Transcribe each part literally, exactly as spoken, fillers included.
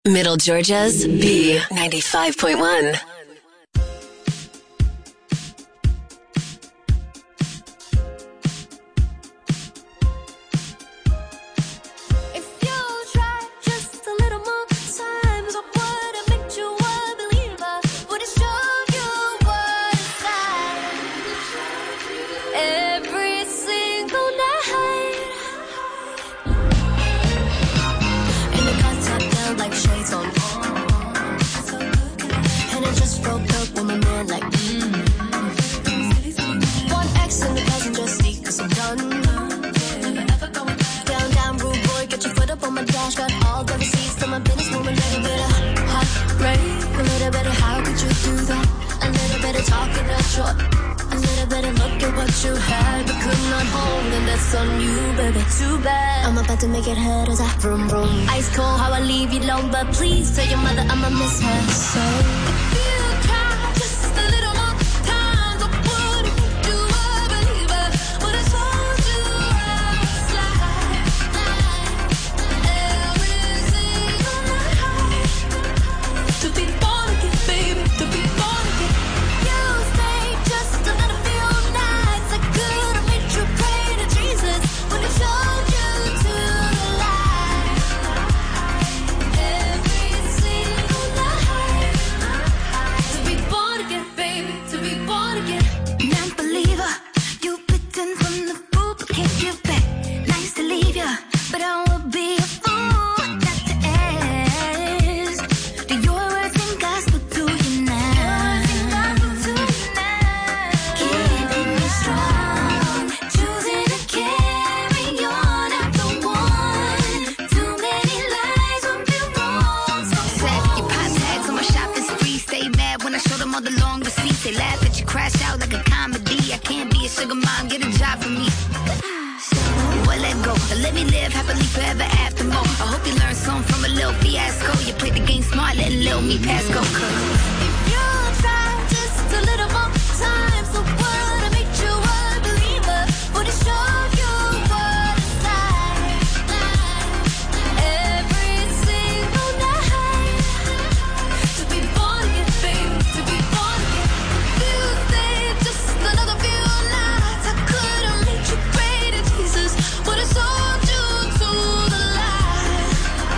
Middle Georgia's B ninety-five point one. Please tell your mother I'ma miss her so. If you try just a little more time, I wouldn't make you a believer. But I told you I was slide every single night. To be born again, baby, to be born again. You stayed just a little few nights. I could have made you pray to Jesus when he showed you to the light. They laugh at you, crash out like a comedy. I can't be a sugar mom, get a job for me. Well, let go, let me live happily forever after more. I hope you learned something from a little fiasco. You played the game smart, letting little me pass go. If you try just a little more time, so what I made you a believer. Would it show you what it's like? Every single night. To be born again, baby, to be born again. Just another few nights, I could have made you pray to Jesus. Would have sold you to the light.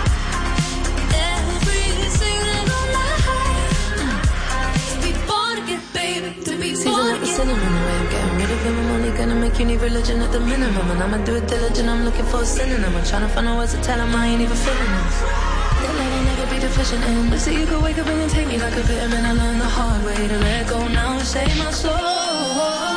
Every single night. To be born again, baby, to be Season born like a again. cinnamon, the way I'm getting rid of him. I'm only gonna make you need religion at the minimum. And I'ma do it diligent, I'm looking for a synonym. I'm trying to find the words to tell him I ain't even feeling this. That love I'll never be deficient in. But see, you could wake up and take me like a vitamin. I learned the hard way to let go now and save my soul.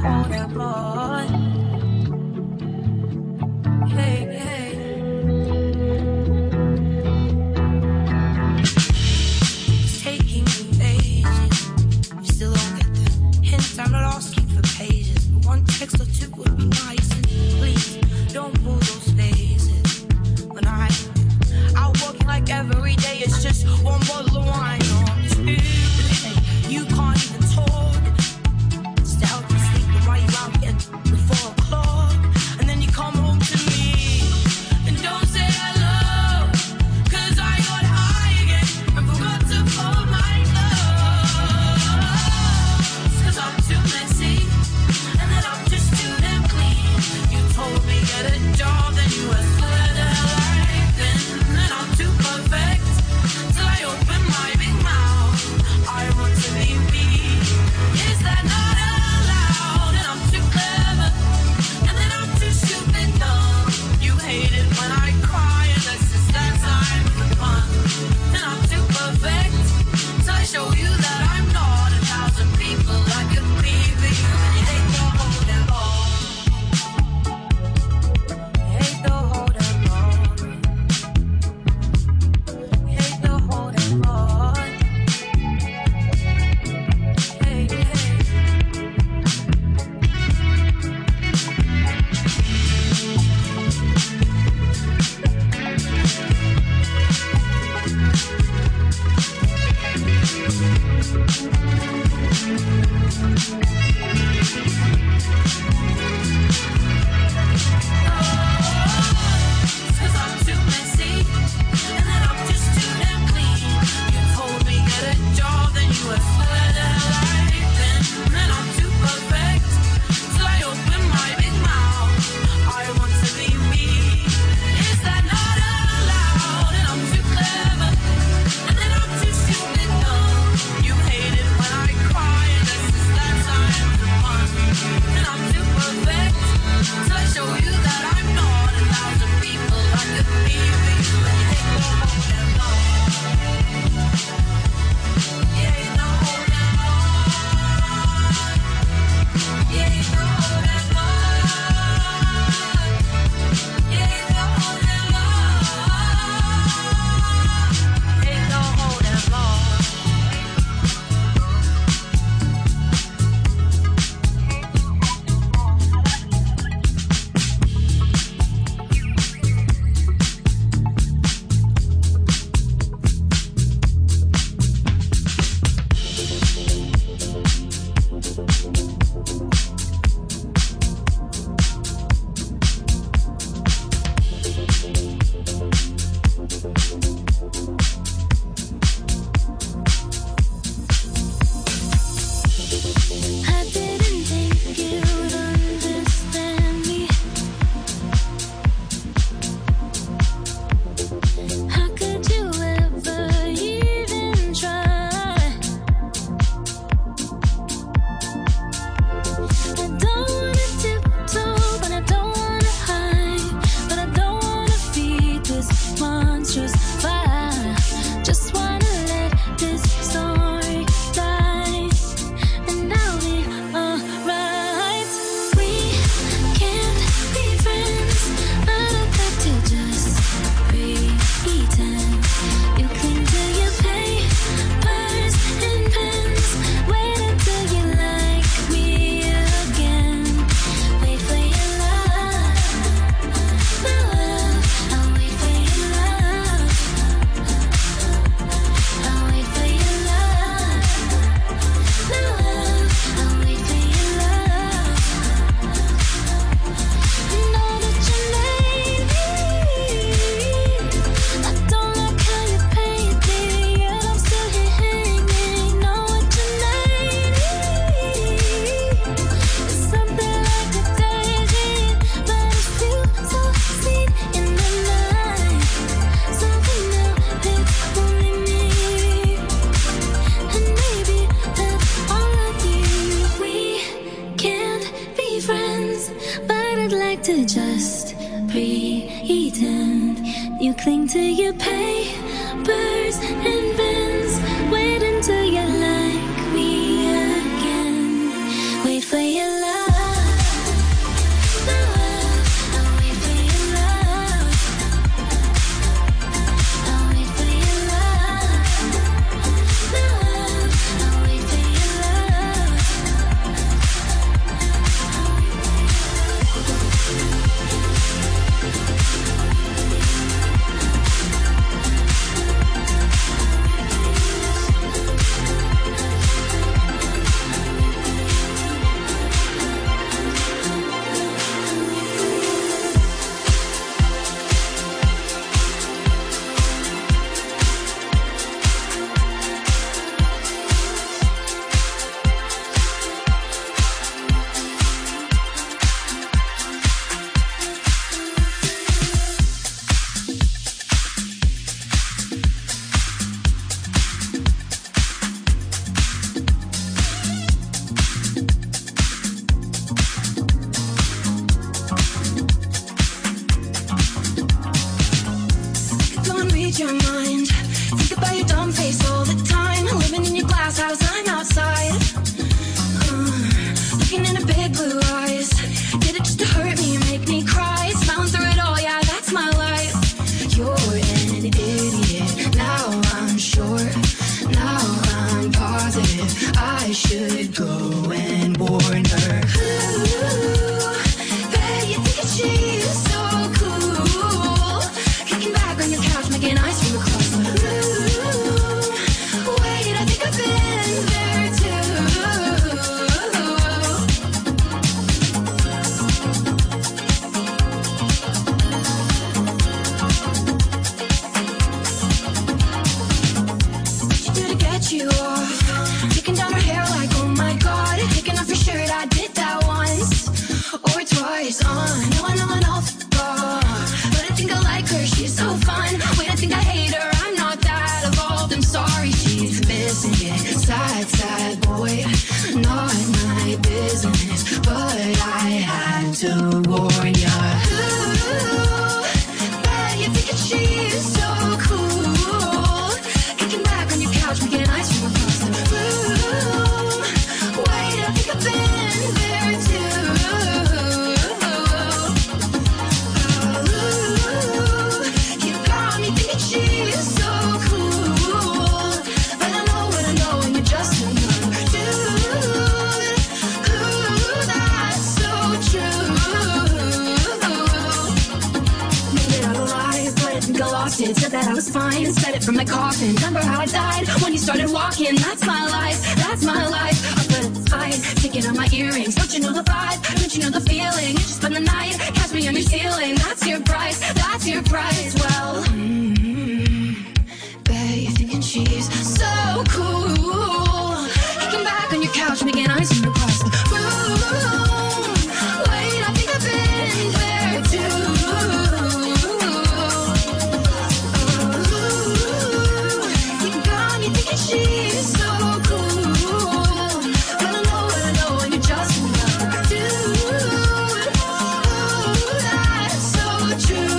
hold him on. Hey, hey. It's taking you ages. You still don't get the hint. I'm not asking for pages, but one text or two would be nice. And please don't pull those faces. When I out working like every day, it's just one bottle of wine or two. Hey, you can't even talk. Stay out to sleep and while you out here before o'clock, and then you come home to me and don't say hello, 'cause I got high again and forgot to fold my clothes. 'Cause I'm too messy and then I'm just too damn clean. You told me get a job, then you were where the hell I've been, and I'm too perfect till I open my big mouth. I want to be me. Is that not allowed? And I'm too clever, and then I'm too stupid dumb. You hate it when I cry, and that's just that time for fun. And I'm too perfect till I show you that I'm not a thousand people I could be for you. And you hate the whole damn ball. You hate the whole damn ball. You hate the whole damn ball. Hey, hey. Cause I'm too messy, and then I'm just too damn clean. You told me get a job, then you were where the hell I've been, and I'm too perfect till I open my big mouth. I want to be me. Is that not allowed? And I'm too clever, and then I'm too stupid dumb. You hate it when I cry, and that's just that time for fun. And I'm too perfect till I show you that I'm not a thousand people I could be for you. And you hate the whole damn lot. You hate the whole damn lot. You hate the whole damn lot. You hate the whole damn lot. Hate the whole damn lot. I didn't think you'd understand me. How could you ever even try? I don't wanna tiptoe, but I don't wanna hide, but I don't wanna feed this monstrous fire. Just wanna let this story die, and I'll be alright. We can't be friends, but I'd like to just pretend. You cling to your papers and pens. Wait until you like me again. Wait for your love. My love, I'll wait for your love. I'll wait for your love. My love, I'll wait for your love. I know that you made me. I don't like how you paint me, yet I'm still here hanging. Know what you made me. It's something like a daydream, but it feels so sweet in the night. Something new that's only me, and maybe that's all I need. We can't be friends, but I'd like to just pretend. You cling to your papers and pens. Wait until you like me again. Wait for your love. to warn ya. Ooh, bet you think that she's so cool. Kicking back on your couch, making ice from across the room. Wait, I think I've been there too. Ooh, you got me thinking she's so cool. But I know what I know, and you're just another dude. Ooh, that's so true. Maybe I lied, but I think I lost it. Said that I was fine and said it from my coffin. Remember how I died when you started walking? That's my life, that's my life. Up at the fight, taking out my earrings. Don't you know the vibe? Don't you know the feeling? You just spend the night, catch me on your ceiling. That's your price, that's your price. Well, mm-hmm. Bet you're thinking she's so cool. Kicking back on your couch, making ice in your cross room. Wait, I think I've been there too. You got me thinking she's so cool. But I know what I know, and you're just another dude. That's so true.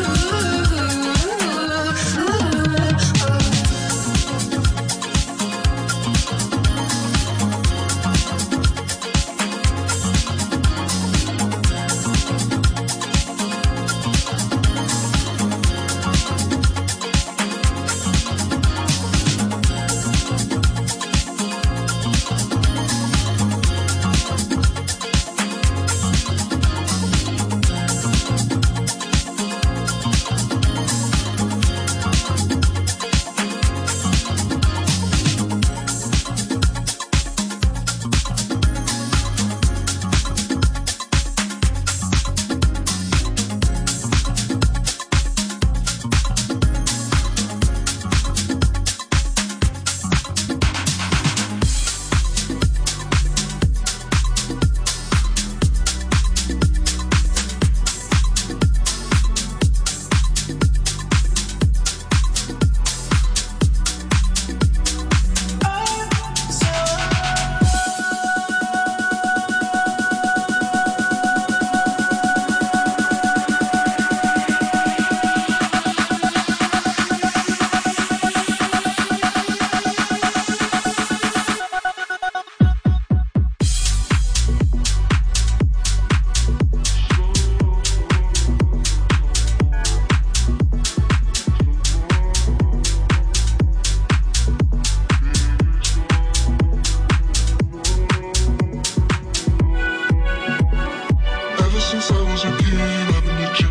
Ever since I was a kid, I've been legit.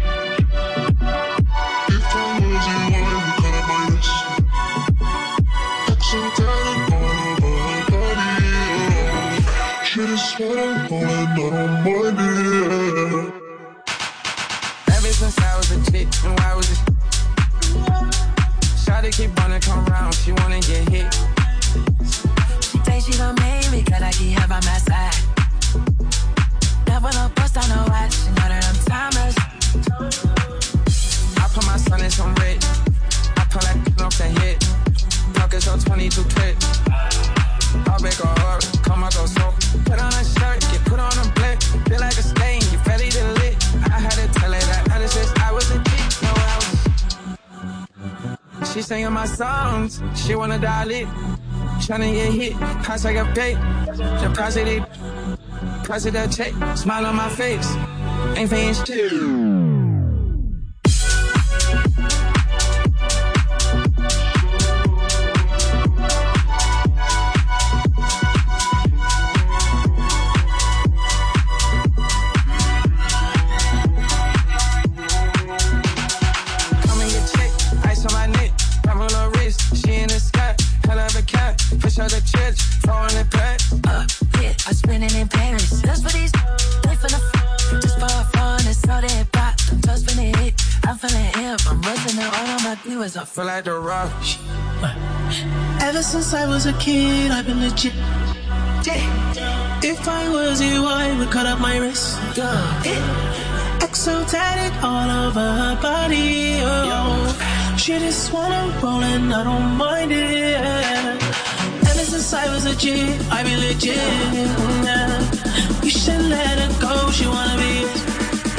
If I was in wine, we cut up my wrist. Accent tatted all over her body. Shit is what I'm calling, I don't mind it. Ever since I was a chick, and why was it? Shawty keep wanna come round, she wanna get hit. She thinks she gon' make me, cause I keep her by my side. Never no bust on no watch, she know that I'm timeless. I put my son in some red. I pull that off the hit. Pockets on twenty-two clip. I'll make a heart, come out go so. Put on a shirt, get put on a black. Feel like a stain, you fairly the lit. I had to tell her that ever since I was a kid, no I was. She singing my songs, she wanna dial it. Tryna get hit, pass like a bait. Just pass it, pass it that check. Smile on my face, ain't paying shit. I feel like the rock. Ever since I was a kid, I've been legit. If I was you, I would cut up my wrist. X O tatted all over her body. Oh. She just wanna roll and I don't mind it. Ever since I was a G, I've been legit. You should let her go, she wanna be yours.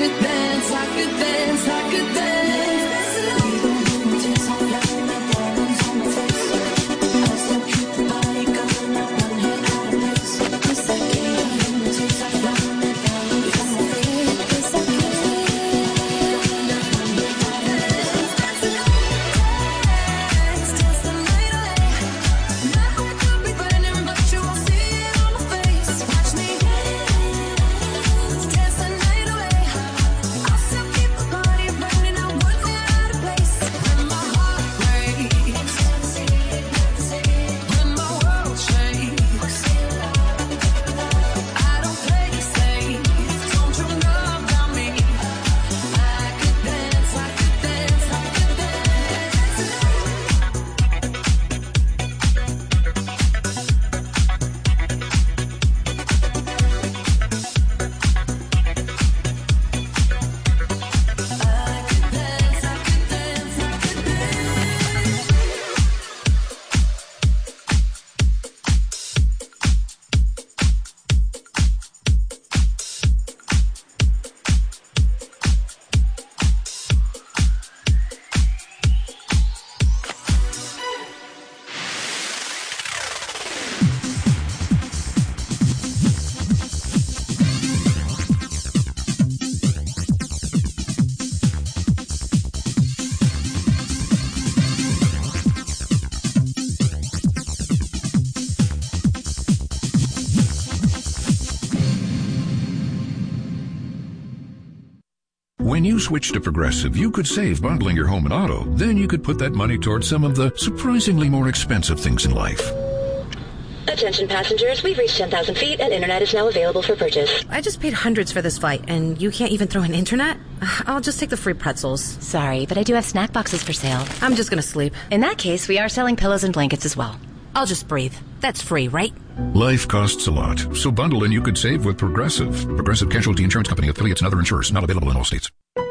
could dance, I could dance, I could dance. You don't hold me till I'm flying, my diamonds on my face. I still keep the body going, I run here out of place. Yes, I can. You hold me till I'm flying, my diamonds on my face. Yes, I can. Dance, dance the night away. My heart could be burning, but you won't see it on my face. Watch me dance, dance the night away. I'll still keep the party burning, I wouldn't get out of place. When my heart breaks, when my world shakes, I don't play it safe. Don't you know about me? I could dance, I could dance, I could When you switch to Progressive, you could save bundling your home and auto. Then you could put that money towards some of the surprisingly more expensive things in life. Attention passengers, we've reached ten thousand feet and internet is now available for purchase. I just paid hundreds for this flight, and you can't even throw in internet? I'll just take the free pretzels. Sorry, but I do have snack boxes for sale. I'm just gonna sleep. In that case, we are selling pillows and blankets as well. I'll just breathe. That's free, right? Life costs a lot, so bundle and you could save with Progressive. Progressive Casualty Insurance Company, affiliates, and other insurers. Not available in all states.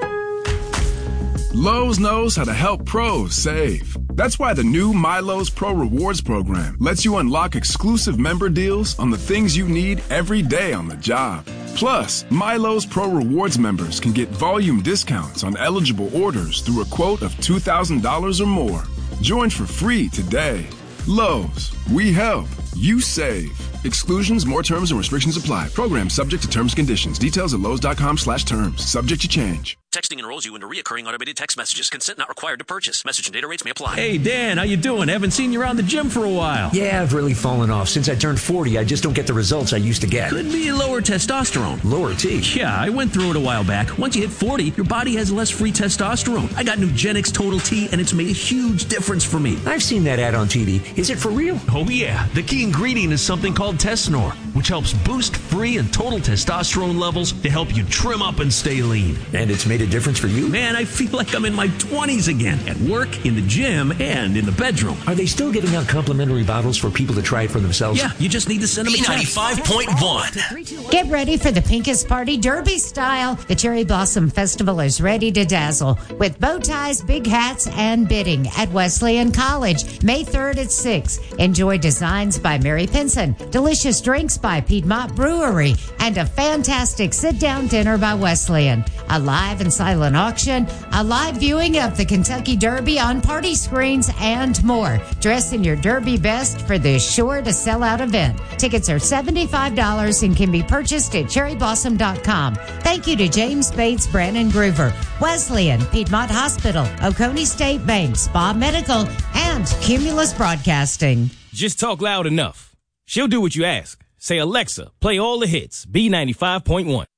Lowe's knows how to help pros save. That's why the new MyLowe's Pro Rewards program lets you unlock exclusive member deals on the things you need every day on the job. Plus, MyLowe's Pro Rewards members can get volume discounts on eligible orders through a quote of two thousand dollars or more. Join for free today. Lowe's, we help, you save. Exclusions, more terms and restrictions apply. Program subject to terms and conditions. Details at Lowe's.com slash terms. Subject to change. Texting enrolls you into reoccurring automated text messages. Consent not required to purchase. Message and data rates may apply. Hey, Dan, how you doing? Haven't seen you around the gym for a while. Yeah, I've really fallen off. Since I turned forty, I just don't get the results I used to get. Could be lower testosterone. Lower T? Yeah, I went through it a while back. Once you hit forty, your body has less free testosterone. I got Nugenix Total T, and it's made a huge difference for me. I've seen that ad on T V. Is it for real? Oh, yeah. The key ingredient is something called Tesnor, which helps boost free and total testosterone levels to help you trim up and stay lean. And it's made a difference for you? Man, I feel like I'm in my twenties again, at work, in the gym, and in the bedroom. Are they still giving out complimentary bottles for people to try it for themselves? Yeah, you just need to send them a text. B ninety-five point one. Get ready for the Pinkest Party Derby style. The Cherry Blossom Festival is ready to dazzle with bow ties, big hats, and bidding at Wesleyan College. May third at six. Enjoy designs by Mary Pinson, delicious drinks by Piedmont Brewery, and a fantastic sit-down dinner by Wesleyan. A live and silent auction, a live viewing of the Kentucky Derby on party screens, and more. Dress in your Derby best for this sure-to-sell-out event. Tickets are seventy-five dollars and can be purchased at cherry blossom dot com. Thank you to James Bates, Brandon Groover, Wesleyan, Piedmont Hospital, Oconee State Bank, Spa Medical, and Cumulus Broadcasting. Just talk loud enough. She'll do what you ask. Say, Alexa, play all the hits. B ninety-five point one.